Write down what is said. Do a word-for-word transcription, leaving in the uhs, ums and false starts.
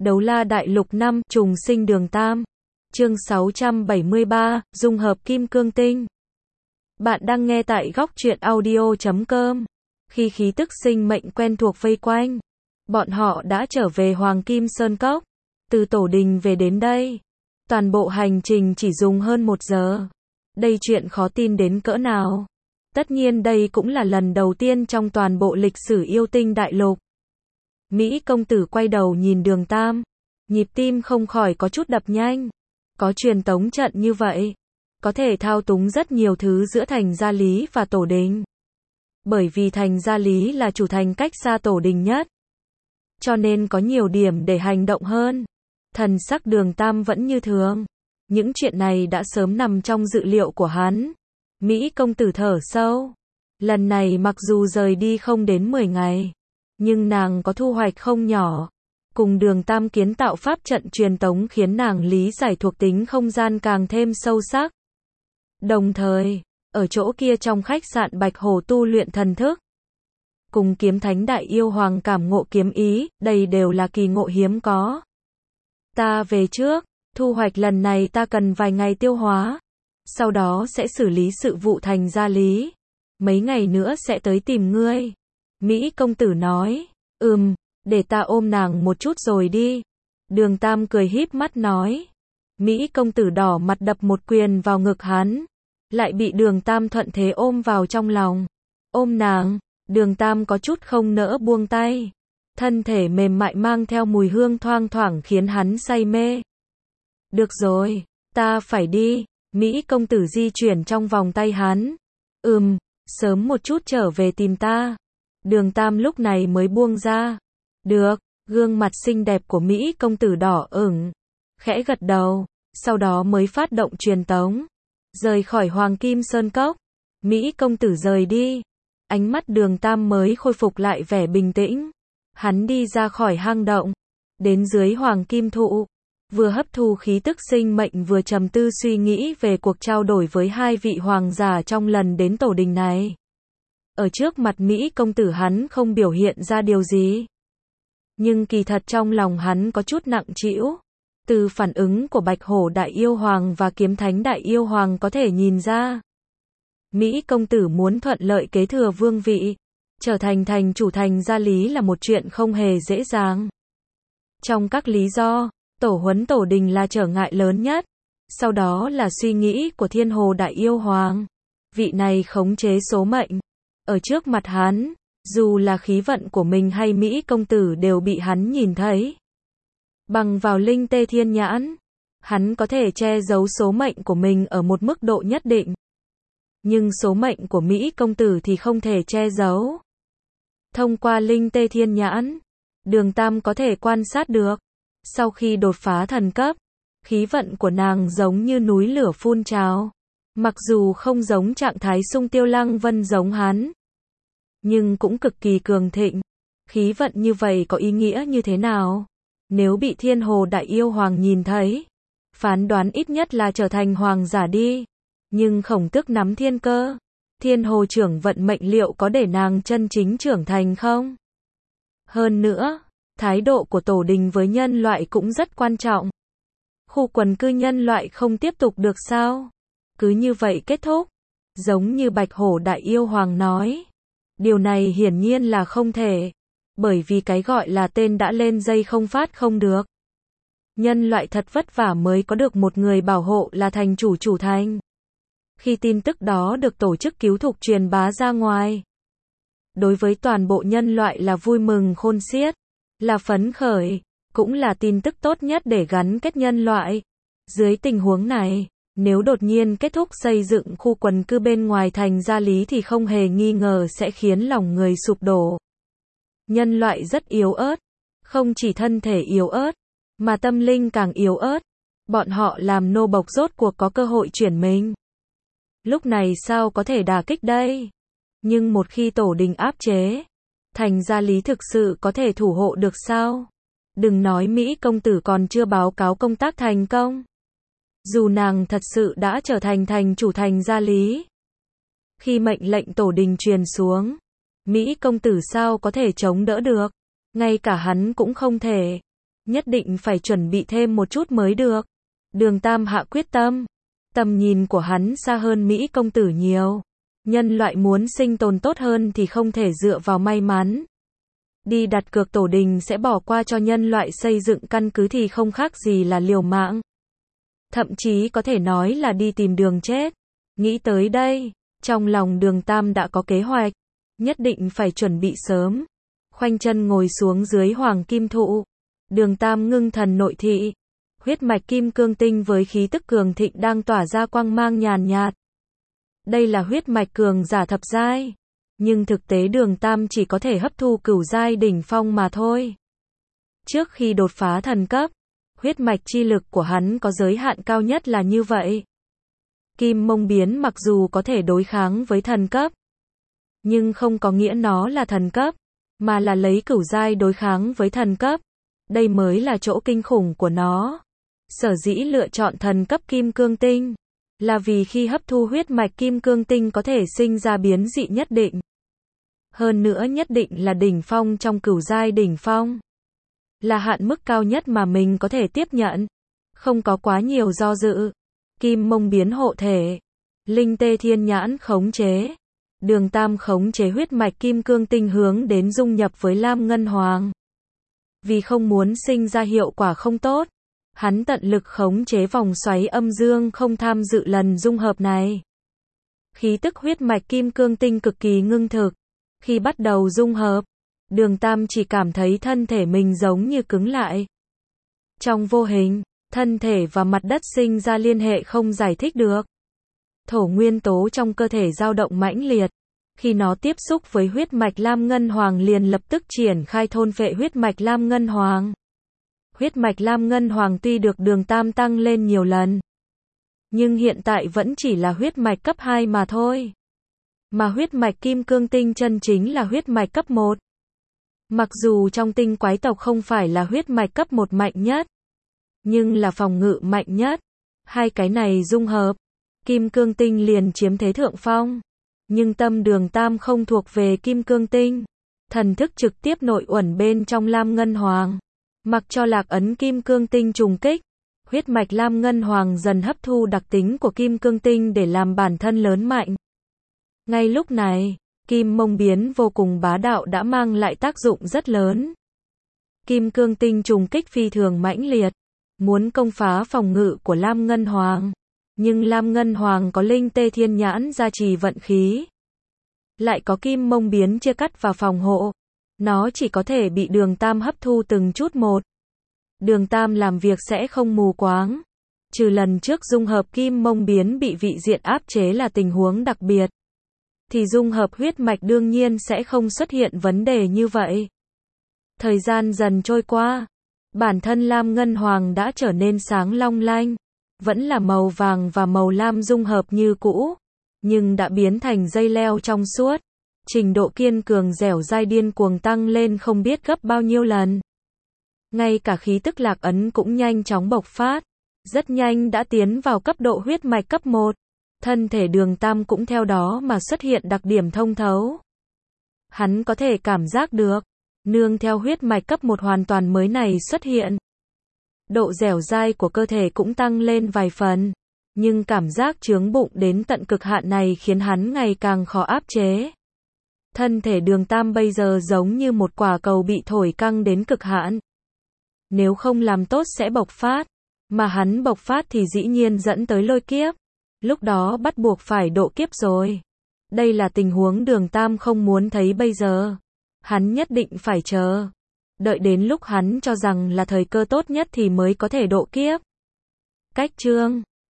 Đấu La Đại Lục năm, Trùng Sinh Đường Tam. Chương sáu trăm bảy mươi ba, Dung hợp Kim Cương Tinh. Bạn đang nghe tại góc truyện audio chấm com. Khi khí tức sinh mệnh quen thuộc vây quanh, bọn họ đã trở về Hoàng Kim Sơn Cốc. Từ tổ đình về đến đây, toàn bộ hành trình chỉ dùng hơn một giờ. Đây chuyện khó tin đến cỡ nào. Tất nhiên đây cũng là lần đầu tiên trong toàn bộ lịch sử yêu tinh đại lục. Mỹ công tử quay đầu nhìn Đường Tam, nhịp tim không khỏi có chút đập nhanh. Có truyền tống trận như vậy, có thể thao túng rất nhiều thứ giữa thành Gia Lý và tổ đình. Bởi vì thành Gia Lý là chủ thành cách xa tổ đình nhất, cho nên có nhiều điểm để hành động hơn. Thần sắc Đường Tam vẫn như thường. Những chuyện này đã sớm nằm trong dự liệu của hắn. Mỹ công tử thở sâu. Lần này mặc dù rời đi không đến mười ngày, nhưng nàng có thu hoạch không nhỏ. Cùng Đường Tam kiến tạo pháp trận truyền tống khiến nàng lý giải thuộc tính không gian càng thêm sâu sắc. Đồng thời, ở chỗ kia trong khách sạn Bạch Hồ tu luyện thần thức, cùng kiếm thánh đại yêu hoàng cảm ngộ kiếm ý, đây đều là kỳ ngộ hiếm có. Ta về trước, thu hoạch lần này ta cần vài ngày tiêu hóa, sau đó sẽ xử lý sự vụ thành Gia Lý. Mấy ngày nữa sẽ tới tìm ngươi. Mỹ công tử nói, ừm, để ta ôm nàng một chút rồi đi. Đường Tam cười híp mắt nói. Mỹ công tử đỏ mặt đập một quyền vào ngực hắn, lại bị Đường Tam thuận thế ôm vào trong lòng. Ôm nàng, Đường Tam có chút không nỡ buông tay. Thân thể mềm mại mang theo mùi hương thoang thoảng khiến hắn say mê. Được rồi, ta phải đi. Mỹ công tử di chuyển trong vòng tay hắn. Ừm, sớm một chút trở về tìm ta. Đường Tam lúc này mới buông ra. Được, gương mặt xinh đẹp của Mỹ công tử đỏ ửng, khẽ gật đầu, sau đó mới phát động truyền tống, rời khỏi Hoàng Kim Sơn Cốc. Mỹ công tử rời đi, ánh mắt Đường Tam mới khôi phục lại vẻ bình tĩnh. Hắn đi ra khỏi hang động, đến dưới Hoàng Kim Thụ, vừa hấp thu khí tức sinh mệnh vừa trầm tư suy nghĩ về cuộc trao đổi với hai vị hoàng giả trong lần đến tổ đình này. Ở trước mặt Mỹ công tử hắn không biểu hiện ra điều gì, nhưng kỳ thật trong lòng hắn có chút nặng trĩu. Từ phản ứng của Bạch Hổ Đại Yêu Hoàng và Kiếm Thánh Đại Yêu Hoàng có thể nhìn ra, Mỹ công tử muốn thuận lợi kế thừa vương vị, trở thành thành chủ thành Gia Lý là một chuyện không hề dễ dàng. Trong các lý do, tổ huấn tổ đình là trở ngại lớn nhất, sau đó là suy nghĩ của Thiên Hồ Đại Yêu Hoàng. Vị này khống chế số mệnh. Ở trước mặt hắn, dù là khí vận của mình hay Mỹ công tử đều bị hắn nhìn thấy. Bằng vào linh tê thiên nhãn, hắn có thể che giấu số mệnh của mình ở một mức độ nhất định. Nhưng số mệnh của Mỹ công tử thì không thể che giấu. Thông qua linh tê thiên nhãn, Đường Tam có thể quan sát được. Sau khi đột phá thần cấp, khí vận của nàng giống như núi lửa phun trào. Mặc dù không giống trạng thái Sung Tiêu Lăng Vân giống hắn, nhưng cũng cực kỳ cường thịnh. Khí vận như vậy có ý nghĩa như thế nào? Nếu bị Thiên Hồ Đại Yêu Hoàng nhìn thấy, phán đoán ít nhất là trở thành hoàng giả đi. Nhưng Khổng Tước nắm thiên cơ, Thiên Hồ trưởng vận mệnh liệu có để nàng chân chính trưởng thành không? Hơn nữa, thái độ của tổ đình với nhân loại cũng rất quan trọng. Khu quần cư nhân loại không tiếp tục được sao? Cứ như vậy kết thúc, giống như Bạch Hổ Đại Yêu Hoàng nói. Điều này hiển nhiên là không thể, bởi vì cái gọi là tên đã lên dây không phát không được. Nhân loại thật vất vả mới có được một người bảo hộ là thành chủ chủ thành. Khi tin tức đó được tổ chức cứu thục truyền bá ra ngoài, đối với toàn bộ nhân loại là vui mừng khôn xiết, là phấn khởi, cũng là tin tức tốt nhất để gắn kết nhân loại. Dưới tình huống này, nếu đột nhiên kết thúc xây dựng khu quần cư bên ngoài thành Gia Lý thì không hề nghi ngờ sẽ khiến lòng người sụp đổ. Nhân loại rất yếu ớt, không chỉ thân thể yếu ớt, mà tâm linh càng yếu ớt. Bọn họ làm nô bộc rốt cuộc có cơ hội chuyển mình. Lúc này sao có thể đả kích đây? Nhưng một khi tổ đình áp chế, thành Gia Lý thực sự có thể thủ hộ được sao? Đừng nói Mỹ công tử còn chưa báo cáo công tác thành công. Dù nàng thật sự đã trở thành thành chủ thành Gia Lý, khi mệnh lệnh tổ đình truyền xuống, Mỹ công tử sao có thể chống đỡ được? Ngay cả hắn cũng không thể. Nhất định phải chuẩn bị thêm một chút mới được. Đường Tam hạ quyết tâm. Tầm nhìn của hắn xa hơn Mỹ công tử nhiều. Nhân loại muốn sinh tồn tốt hơn thì không thể dựa vào may mắn. Đi đặt cược tổ đình sẽ bỏ qua cho nhân loại xây dựng căn cứ thì không khác gì là liều mạng. Thậm chí có thể nói là đi tìm đường chết. Nghĩ tới đây, trong lòng Đường Tam đã có kế hoạch. Nhất định phải chuẩn bị sớm. Khoanh chân ngồi xuống dưới hoàng kim thụ. Đường Tam ngưng thần nội thị. Huyết mạch kim cương tinh với khí tức cường thịnh đang tỏa ra quang mang nhàn nhạt. Đây là huyết mạch cường giả thập giai. Nhưng thực tế Đường Tam chỉ có thể hấp thu cửu giai đỉnh phong mà thôi. Trước khi đột phá thần cấp, huyết mạch chi lực của hắn có giới hạn cao nhất là như vậy. Kim mông biến mặc dù có thể đối kháng với thần cấp, nhưng không có nghĩa nó là thần cấp, mà là lấy cửu giai đối kháng với thần cấp. Đây mới là chỗ kinh khủng của nó. Sở dĩ lựa chọn thần cấp kim cương tinh, là vì khi hấp thu huyết mạch kim cương tinh có thể sinh ra biến dị nhất định. Hơn nữa nhất định là đỉnh phong trong cửu giai đỉnh phong. Là hạn mức cao nhất mà mình có thể tiếp nhận. Không có quá nhiều do dự. Kim mông biến hộ thể. Linh tê thiên nhãn khống chế. Đường Tam khống chế huyết mạch kim cương tinh hướng đến dung nhập với Lam Ngân Hoàng. Vì không muốn sinh ra hiệu quả không tốt, hắn tận lực khống chế vòng xoáy âm dương không tham dự lần dung hợp này. Khí tức huyết mạch kim cương tinh cực kỳ ngưng thực. Khi bắt đầu dung hợp, Đường Tam chỉ cảm thấy thân thể mình giống như cứng lại. Trong vô hình, thân thể và mặt đất sinh ra liên hệ không giải thích được. Thổ nguyên tố trong cơ thể dao động mãnh liệt. Khi nó tiếp xúc với huyết mạch Lam Ngân Hoàng liền lập tức triển khai thôn phệ huyết mạch Lam Ngân Hoàng. Huyết mạch Lam Ngân Hoàng tuy được Đường Tam tăng lên nhiều lần, nhưng hiện tại vẫn chỉ là huyết mạch cấp hai mà thôi. Mà huyết mạch kim cương tinh chân chính là huyết mạch cấp một. Mặc dù trong tinh quái tộc không phải là huyết mạch cấp một mạnh nhất, nhưng là phòng ngự mạnh nhất. Hai cái này dung hợp, kim cương tinh liền chiếm thế thượng phong. Nhưng tâm Đường Tam không thuộc về kim cương tinh. Thần thức trực tiếp nội uẩn bên trong Lam Ngân Hoàng. Mặc cho lạc ấn kim cương tinh trùng kích, huyết mạch Lam Ngân Hoàng dần hấp thu đặc tính của kim cương tinh để làm bản thân lớn mạnh. Ngay lúc này, kim mông biến vô cùng bá đạo đã mang lại tác dụng rất lớn. Kim cương tinh trùng kích phi thường mãnh liệt, muốn công phá phòng ngự của Lam Ngân Hoàng. Nhưng Lam Ngân Hoàng có linh tê thiên nhãn gia trì vận khí. Lại có kim mông biến chia cắt và phòng hộ. Nó chỉ có thể bị Đường Tam hấp thu từng chút một. Đường Tam làm việc sẽ không mù quáng. Trừ lần trước dung hợp kim mông biến bị vị diện áp chế là tình huống đặc biệt, thì dung hợp huyết mạch đương nhiên sẽ không xuất hiện vấn đề như vậy. Thời gian dần trôi qua, bản thân Lam Ngân Hoàng đã trở nên sáng long lanh. Vẫn là màu vàng và màu lam dung hợp như cũ, nhưng đã biến thành dây leo trong suốt. Trình độ kiên cường dẻo dai điên cuồng tăng lên không biết gấp bao nhiêu lần. Ngay cả khí tức lạc ấn cũng nhanh chóng bộc phát. Rất nhanh đã tiến vào cấp độ huyết mạch cấp một. Thân thể Đường Tam cũng theo đó mà xuất hiện đặc điểm thông thấu. Hắn có thể cảm giác được, nương theo huyết mạch cấp một hoàn toàn mới này xuất hiện, độ dẻo dai của cơ thể cũng tăng lên vài phần. Nhưng cảm giác chướng bụng đến tận cực hạn này khiến hắn ngày càng khó áp chế. Thân thể Đường Tam bây giờ giống như một quả cầu bị thổi căng đến cực hạn. Nếu không làm tốt sẽ bộc phát. Mà hắn bộc phát thì dĩ nhiên dẫn tới lôi kiếp. Lúc đó bắt buộc phải độ kiếp rồi. Đây là tình huống Đường Tam không muốn thấy bây giờ. Hắn nhất định phải chờ. Đợi đến lúc hắn cho rằng là thời cơ tốt nhất thì mới có thể độ kiếp. Cách chương